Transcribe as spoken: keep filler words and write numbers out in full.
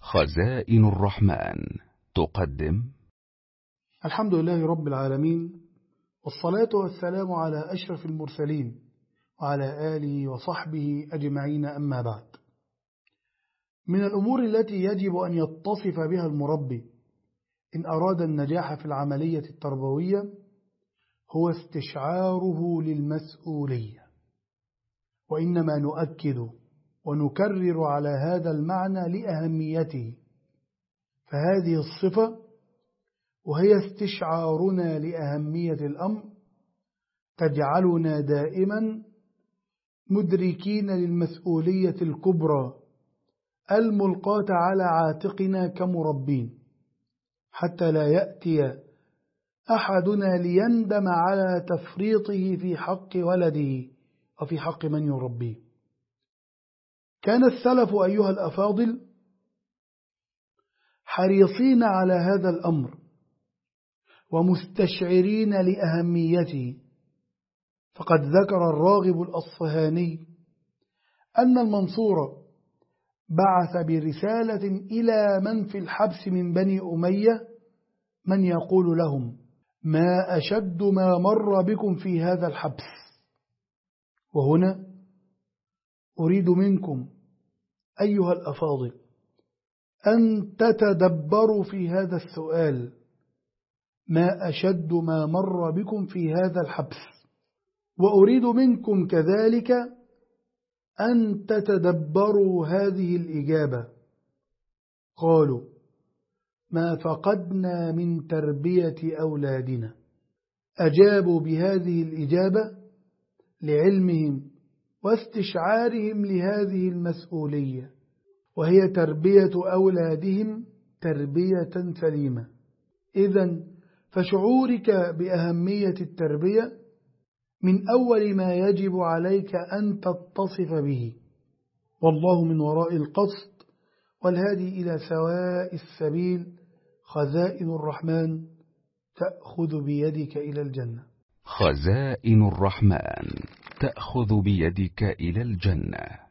خزائن الرحمن تقدم. الحمد لله رب العالمين، والصلاة والسلام على أشرف المرسلين وعلى آله وصحبه أجمعين، أما بعد. من الأمور التي يجب أن يتصف بها المربي إن أراد النجاح في العملية التربوية هو استشعاره للمسؤولية، وإنما نؤكد ونكرر على هذا المعنى لأهميته. فهذه الصفة وهي استشعارنا لأهمية الأمر تجعلنا دائما مدركين للمسؤولية الكبرى الملقاة على عاتقنا كمربين، حتى لا يأتي أحدنا ليندم على تفريطه في حق ولده وفي حق من يربيه. كان السلف أيها الأفاضل حريصين على هذا الأمر ومستشعرين لأهميته، فقد ذكر الراغب الأصفهاني أن المنصور بعث برسالة إلى من في الحبس من بني أمية من يقول لهم: ما أشد ما مر بكم في هذا الحبس. وهنا أريد منكم أيها الأفاضل أن تتدبروا في هذا السؤال: ما أشد ما مر بكم في هذا الحبس؟ وأريد منكم كذلك أن تتدبروا هذه الإجابة. قالوا: ما فقدنا من تربية أولادنا. أجابوا بهذه الإجابة لعلمهم واستشعارهم لهذه المسؤولية، وهي تربية أولادهم تربية سليمة. إذن فشعورك بأهمية التربية من أول ما يجب عليك أن تتصف به، والله من وراء القصد والهادي إلى سواء السبيل. خزائن الرحمن تأخذ بيدك إلى الجنة. خزائن الرحمن تأخذ بيدك إلى الجنة.